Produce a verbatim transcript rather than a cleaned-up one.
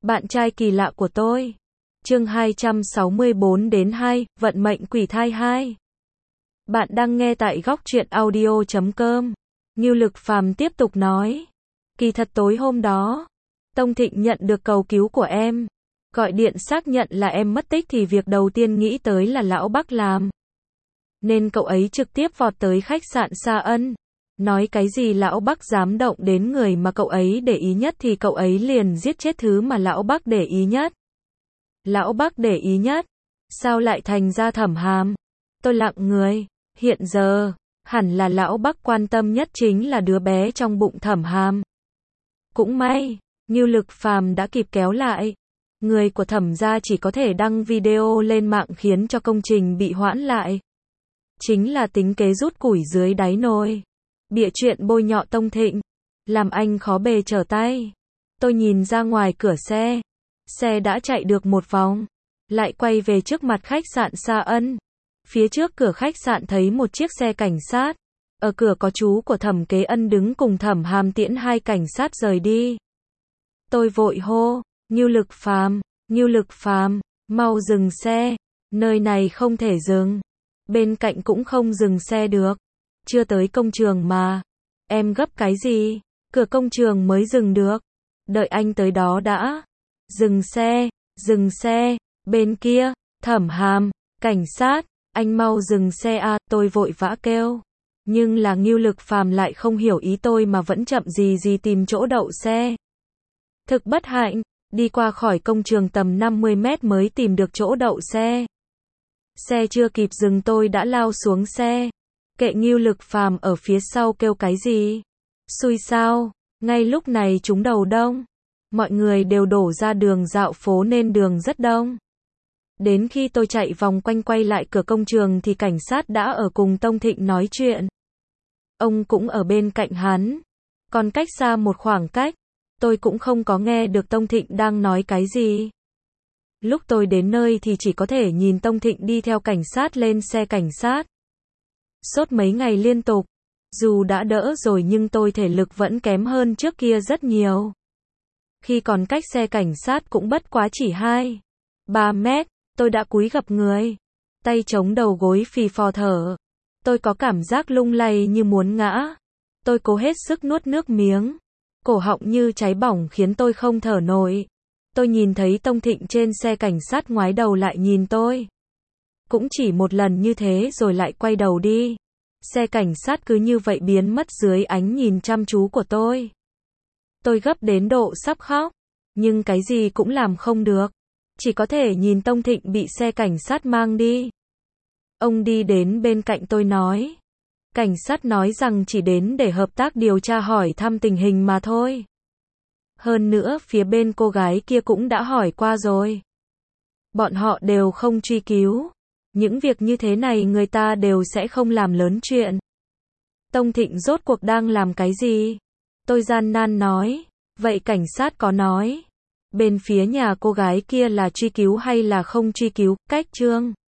Bạn trai kỳ lạ của tôi. Chương hai trăm sáu mươi bốn đến hai, vận mệnh quỷ thai hai. Bạn đang nghe tại góc truyện audio chấm com. Ngưu Lực Phàm tiếp tục nói. Kỳ thật tối hôm đó, Tông Thịnh nhận được cầu cứu của em. Gọi điện xác nhận là em mất tích thì việc đầu tiên nghĩ tới là lão Bắc làm. Nên cậu ấy trực tiếp vọt tới khách sạn Sa Ân. Nói cái gì lão Bắc dám động đến người mà cậu ấy để ý nhất thì cậu ấy liền giết chết thứ mà lão Bắc để ý nhất. Lão Bắc để ý nhất? Sao lại thành ra Thẩm Hàm? Tôi lặng người. Hiện giờ, hẳn là lão Bắc quan tâm nhất chính là đứa bé trong bụng Thẩm Hàm. Cũng may, Ngưu Lực Phàm đã kịp kéo lại. Người của Thẩm gia chỉ có thể đăng video lên mạng khiến cho công trình bị hoãn lại. Chính là tính kế rút củi dưới đáy nồi. Bịa chuyện bôi nhọ Tông Thịnh, làm anh khó bề trở tay. Tôi nhìn ra ngoài cửa xe. Xe đã chạy được một vòng, lại quay về trước mặt khách sạn Sa Ân. Phía trước cửa khách sạn thấy một chiếc xe cảnh sát. Ở cửa có chú của Thẩm Kế Ân đứng cùng Thẩm Hàm tiễn hai cảnh sát rời đi. Tôi vội hô, Ngưu Lực Phàm, Ngưu Lực Phàm, mau dừng xe. Nơi này không thể dừng. Bên cạnh cũng không dừng xe được. Chưa tới công trường mà. Em gấp cái gì? Cửa công trường mới dừng được. Đợi anh tới đó đã. Dừng xe, dừng xe. Bên kia, Thẩm Hàm, cảnh sát, anh mau dừng xe a, tôi vội vã kêu. Nhưng là Ngưu Lực Phàm lại không hiểu ý tôi mà vẫn chậm gì gì tìm chỗ đậu xe. Thực bất hạnh, đi qua khỏi công trường tầm năm mươi mét mới tìm được chỗ đậu xe. Xe chưa kịp dừng tôi đã lao xuống xe. Kệ Ngưu Lực Phàm ở phía sau kêu cái gì. Xui sao, ngay lúc này trúng đầu đông. Mọi người đều đổ ra đường dạo phố nên đường rất đông. Đến khi tôi chạy vòng quanh quay lại cửa công trường thì cảnh sát đã ở cùng Tông Thịnh nói chuyện. Ông cũng ở bên cạnh hắn. Còn cách xa một khoảng cách, tôi cũng không có nghe được Tông Thịnh đang nói cái gì. Lúc tôi đến nơi thì chỉ có thể nhìn Tông Thịnh đi theo cảnh sát lên xe cảnh sát. Sốt mấy ngày liên tục. Dù đã đỡ rồi nhưng tôi thể lực vẫn kém hơn trước kia rất nhiều. Khi còn cách xe cảnh sát cũng bất quá chỉ hai, ba mét, tôi đã cúi gập người. Tay chống đầu gối phì phò thở. Tôi có cảm giác lung lay như muốn ngã. Tôi cố hết sức nuốt nước miếng. Cổ họng như cháy bỏng khiến tôi không thở nổi. Tôi nhìn thấy Tông Thịnh trên xe cảnh sát ngoái đầu lại nhìn tôi. Cũng chỉ một lần như thế rồi lại quay đầu đi. Xe cảnh sát cứ như vậy biến mất dưới ánh nhìn chăm chú của tôi. Tôi gấp đến độ sắp khóc. Nhưng cái gì cũng làm không được. Chỉ có thể nhìn Tông Thịnh bị xe cảnh sát mang đi. Ông đi đến bên cạnh tôi nói. Cảnh sát nói rằng chỉ đến để hợp tác điều tra hỏi thăm tình hình mà thôi. Hơn nữa phía bên cô gái kia cũng đã hỏi qua rồi. Bọn họ đều không truy cứu. Những việc như thế này người ta đều sẽ không làm lớn chuyện. Tông Thịnh rốt cuộc đang làm cái gì? Tôi gian nan nói. Vậy cảnh sát có nói bên phía nhà cô gái kia là truy cứu hay là không truy cứu? Cách Trương